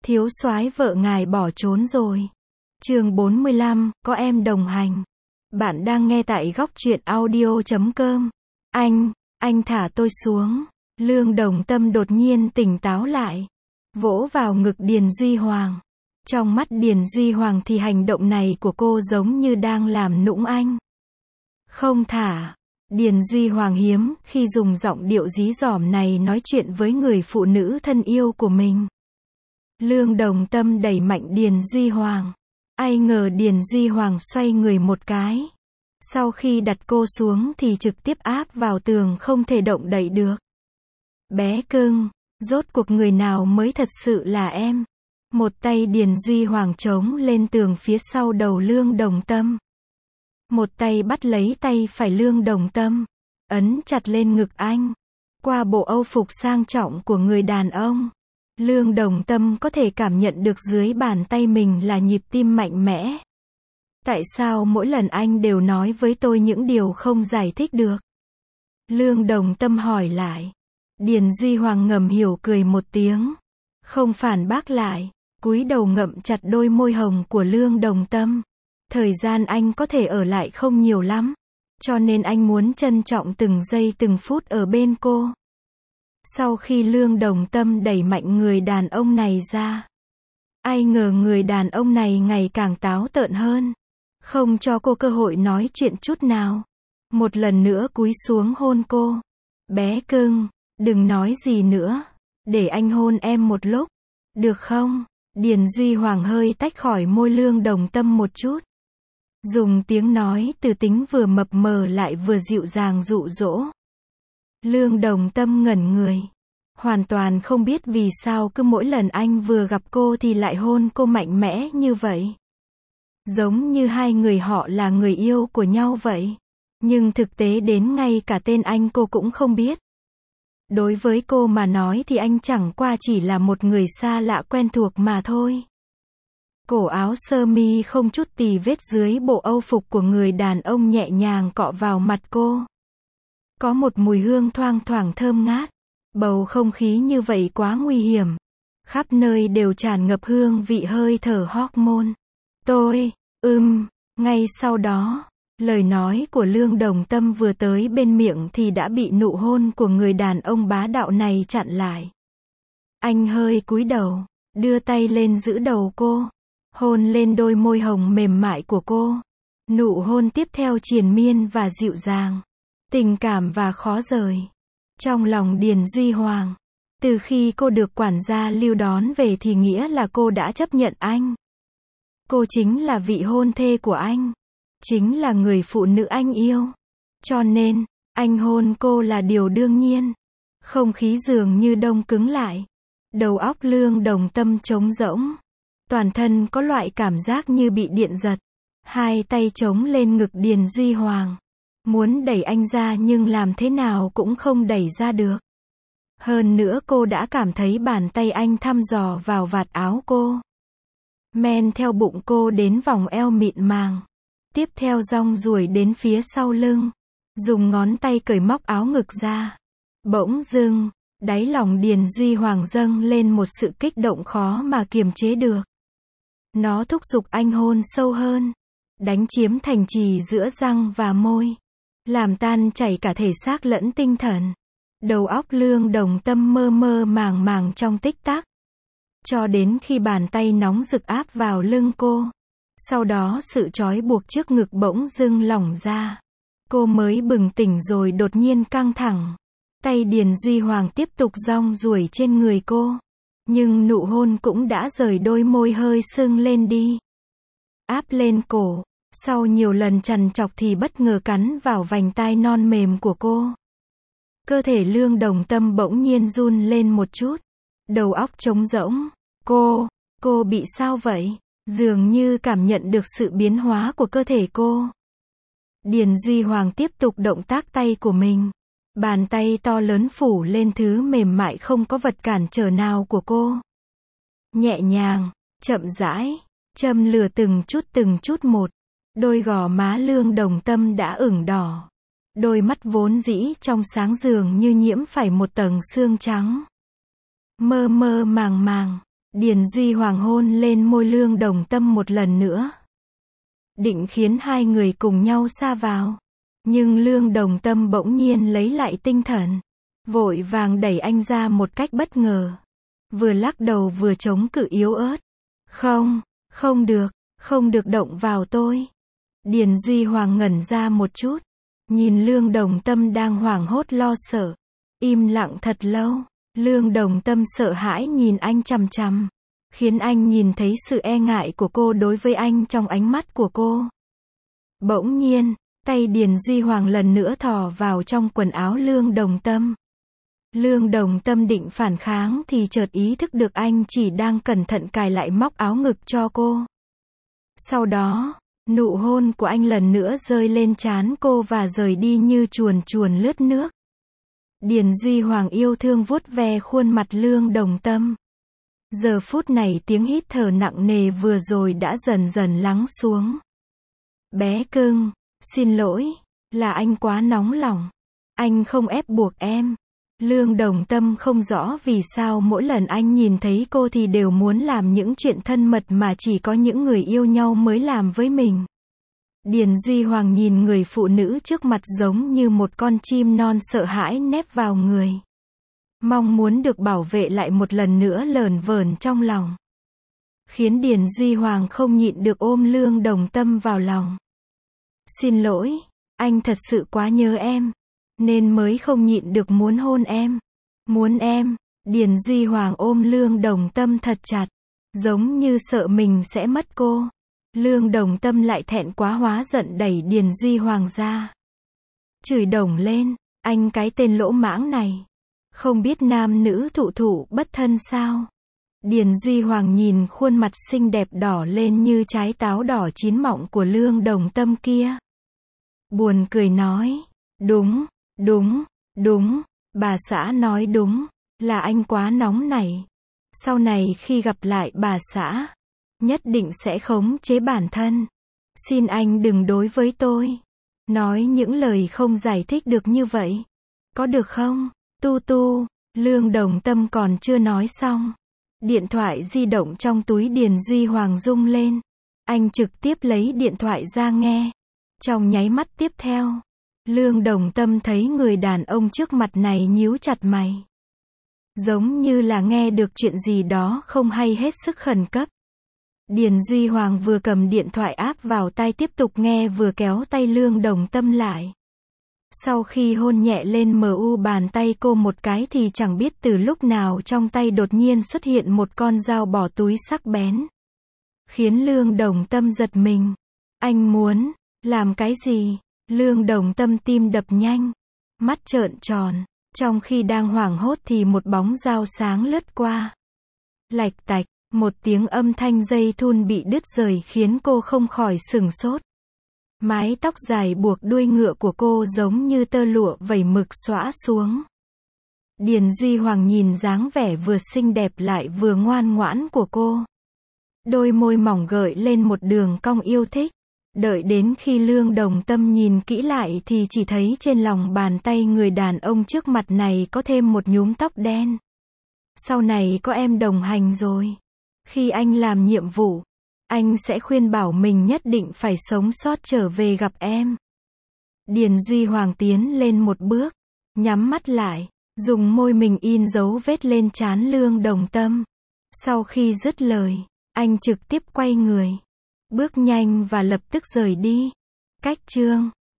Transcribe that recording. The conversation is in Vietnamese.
Thiếu soái vợ ngài bỏ trốn rồi. Chương 45, có em đồng hành. Bạn đang nghe tại góc truyện audio.com. Anh thả tôi xuống. Lương Đồng Tâm đột nhiên tỉnh táo lại, vỗ vào ngực Điền Duy Hoàng. Trong mắt Điền Duy Hoàng thì hành động này của cô giống như đang làm nũng anh. Không thả. Điền Duy Hoàng hiếm khi dùng giọng điệu dí dỏm này nói chuyện với người phụ nữ thân yêu của mình. Lương Đồng Tâm đẩy mạnh Điền Duy Hoàng. Ai ngờ Điền Duy Hoàng xoay người một cái. Sau khi đặt cô xuống thì trực tiếp áp vào tường không thể động đậy được. Bé cưng, rốt cuộc người nào mới thật sự là em? Một tay Điền Duy Hoàng chống lên tường phía sau đầu Lương Đồng Tâm. Một tay bắt lấy tay phải Lương Đồng Tâm, ấn chặt lên ngực anh. Qua bộ âu phục sang trọng của người đàn ông, Lương Đồng Tâm có thể cảm nhận được dưới bàn tay mình là nhịp tim mạnh mẽ. Tại sao mỗi lần anh đều nói với tôi những điều không giải thích được? Lương Đồng Tâm hỏi lại. Điền Duy Hoàng ngầm hiểu cười một tiếng, không phản bác lại, cúi đầu ngậm chặt đôi môi hồng của Lương Đồng Tâm. Thời gian anh có thể ở lại không nhiều lắm, cho nên anh muốn trân trọng từng giây từng phút ở bên cô. Sau khi Lương Đồng Tâm đẩy mạnh người đàn ông này ra, ai ngờ người đàn ông này ngày càng táo tợn hơn, không cho cô cơ hội nói chuyện chút nào. Một lần nữa cúi xuống hôn cô. Bé cưng, đừng nói gì nữa, để anh hôn em một lúc, được không? Điền Duy Hoàng hơi tách khỏi môi Lương Đồng Tâm một chút, dùng tiếng nói từ tính vừa mập mờ lại vừa dịu dàng dụ dỗ. Lương Đồng Tâm ngẩn người, hoàn toàn không biết vì sao cứ mỗi lần anh vừa gặp cô thì lại hôn cô mạnh mẽ như vậy. Giống như hai người họ là người yêu của nhau vậy. Nhưng thực tế đến ngay cả tên anh cô cũng không biết. Đối với cô mà nói thì anh chẳng qua chỉ là một người xa lạ quen thuộc mà thôi. Cổ áo sơ mi không chút tì vết dưới bộ âu phục của người đàn ông nhẹ nhàng cọ vào mặt cô. Có một mùi hương thoang thoảng thơm ngát. Bầu không khí như vậy quá nguy hiểm. Khắp nơi đều tràn ngập hương vị hơi thở hormone. Ngay sau đó, lời nói của Lương Đồng Tâm vừa tới bên miệng thì đã bị nụ hôn của người đàn ông bá đạo này chặn lại. Anh hơi cúi đầu, đưa tay lên giữ đầu cô, hôn lên đôi môi hồng mềm mại của cô. Nụ hôn tiếp theo triền miên và dịu dàng, tình cảm và khó rời. Trong lòng Điền Duy Hoàng, từ khi cô được quản gia Lưu đón về thì nghĩa là cô đã chấp nhận anh. Cô chính là vị hôn thê của anh, chính là người phụ nữ anh yêu. Cho nên, anh hôn cô là điều đương nhiên. Không khí dường như đông cứng lại. Đầu óc Lương Đồng Tâm trống rỗng. Toàn thân có loại cảm giác như bị điện giật. Hai tay chống lên ngực Điền Duy Hoàng. Muốn đẩy anh ra nhưng làm thế nào cũng không đẩy ra được. Hơn nữa cô đã cảm thấy bàn tay anh thăm dò vào vạt áo cô. Men theo bụng cô đến vòng eo mịn màng. Tiếp theo dong ruổi đến phía sau lưng. Dùng ngón tay cởi móc áo ngực ra. Bỗng dưng, đáy lòng Điền Duy Hoàng dâng lên một sự kích động khó mà kiềm chế được. Nó thúc giục anh hôn sâu hơn. Đánh chiếm thành trì giữa răng và môi. Làm tan chảy cả thể xác lẫn tinh thần. Đầu óc Lương Đồng Tâm mơ mơ màng màng trong tích tắc. Cho đến khi bàn tay nóng rực áp vào lưng cô. Sau đó sự trói buộc trước ngực bỗng dưng lỏng ra. Cô mới bừng tỉnh rồi đột nhiên căng thẳng. Tay Điền Duy Hoàng tiếp tục dong ruổi trên người cô. Nhưng nụ hôn cũng đã rời đôi môi hơi sưng lên đi. Áp lên cổ. Sau nhiều lần trằn trọc thì bất ngờ cắn vào vành tai non mềm của cô. Cơ thể Lương Đồng Tâm bỗng nhiên run lên một chút. Đầu óc trống rỗng. Cô bị sao vậy? Dường như cảm nhận được sự biến hóa của cơ thể cô. Điền Duy Hoàng tiếp tục động tác tay của mình. Bàn tay to lớn phủ lên thứ mềm mại không có vật cản trở nào của cô. Nhẹ nhàng, chậm rãi, châm lửa từng chút một. Đôi gò má Lương Đồng Tâm đã ửng đỏ. Đôi mắt vốn dĩ trong sáng dường như nhiễm phải một tầng sương trắng. Mơ mơ màng màng, Điền Duy Hoàng hôn lên môi Lương Đồng Tâm một lần nữa. Định khiến hai người cùng nhau sa vào. Nhưng Lương Đồng Tâm bỗng nhiên lấy lại tinh thần. Vội vàng đẩy anh ra một cách bất ngờ. Vừa lắc đầu vừa chống cự yếu ớt. Không, không được động vào tôi. Điền Duy Hoàng ngẩn ra một chút. Nhìn Lương Đồng Tâm đang hoảng hốt lo sợ. Im lặng thật lâu. Lương Đồng Tâm sợ hãi nhìn anh chằm chằm. Khiến anh nhìn thấy sự e ngại của cô đối với anh trong ánh mắt của cô. Bỗng nhiên, tay Điền Duy Hoàng lần nữa thò vào trong quần áo Lương Đồng Tâm. Lương Đồng Tâm định phản kháng thì chợt ý thức được anh chỉ đang cẩn thận cài lại móc áo ngực cho cô. Sau đó, nụ hôn của anh lần nữa rơi lên trán cô và rời đi như chuồn chuồn lướt nước. Điền Duy Hoàng yêu thương vuốt ve khuôn mặt Lương Đồng Tâm. Giờ phút này tiếng hít thở nặng nề vừa rồi đã dần dần lắng xuống. Bé cưng, xin lỗi, là anh quá nóng lòng. Anh không ép buộc em. Lương Đồng Tâm không rõ vì sao mỗi lần anh nhìn thấy cô thì đều muốn làm những chuyện thân mật mà chỉ có những người yêu nhau mới làm với mình. Điền Duy Hoàng nhìn người phụ nữ trước mặt giống như một con chim non sợ hãi nép vào người. Mong muốn được bảo vệ lại một lần nữa lởn vởn trong lòng. Khiến Điền Duy Hoàng không nhịn được ôm Lương Đồng Tâm vào lòng. Xin lỗi, anh thật sự quá nhớ em. Nên mới không nhịn được muốn hôn em. Muốn em. Điền Duy Hoàng ôm Lương Đồng Tâm thật chặt. Giống như sợ mình sẽ mất cô. Lương Đồng Tâm lại thẹn quá hóa giận đẩy Điền Duy Hoàng ra. Chửi đồng lên. Anh cái tên lỗ mãng này. Không biết nam nữ thụ thụ bất thân sao? Điền Duy Hoàng nhìn khuôn mặt xinh đẹp đỏ lên như trái táo đỏ chín mọng của Lương Đồng Tâm kia. Buồn cười nói. Đúng, bà xã nói đúng, là anh quá nóng nảy. Sau này khi gặp lại bà xã, nhất định sẽ khống chế bản thân. Xin anh đừng đối với tôi. Nói những lời không giải thích được như vậy. Có được không? Lương Đồng Tâm còn chưa nói xong. Điện thoại di động trong túi Điền Duy Hoàng rung lên. Anh trực tiếp lấy điện thoại ra nghe. Trong nháy mắt tiếp theo, Lương Đồng Tâm thấy người đàn ông trước mặt này nhíu chặt mày. Giống như là nghe được chuyện gì đó không hay hết sức khẩn cấp. Điền Duy Hoàng vừa cầm điện thoại áp vào tai tiếp tục nghe vừa kéo tay Lương Đồng Tâm lại. Sau khi hôn nhẹ lên mu bàn tay cô một cái thì chẳng biết từ lúc nào trong tay đột nhiên xuất hiện một con dao bỏ túi sắc bén. Khiến Lương Đồng Tâm giật mình. Anh muốn làm cái gì? Lương Đồng Tâm tim đập nhanh, mắt trợn tròn, trong khi đang hoảng hốt thì một bóng dao sáng lướt qua. Lạch tạch, một tiếng âm thanh dây thun bị đứt rời khiến cô không khỏi sửng sốt. Mái tóc dài buộc đuôi ngựa của cô giống như tơ lụa vẩy mực xõa xuống. Điền Duy Hoàng nhìn dáng vẻ vừa xinh đẹp lại vừa ngoan ngoãn của cô. Đôi môi mỏng gợi lên một đường cong yêu thích. Đợi đến khi Lương Đồng Tâm nhìn kỹ lại thì chỉ thấy trên lòng bàn tay người đàn ông trước mặt này có thêm một nhúm tóc đen. Sau này có em đồng hành rồi. Khi anh làm nhiệm vụ, anh sẽ khuyên bảo mình nhất định phải sống sót trở về gặp em. Điền Duy Hoàng tiến lên một bước, nhắm mắt lại, dùng môi mình in dấu vết lên trán Lương Đồng Tâm. Sau khi dứt lời, anh trực tiếp quay người. Bước nhanh và lập tức rời đi. Cách chương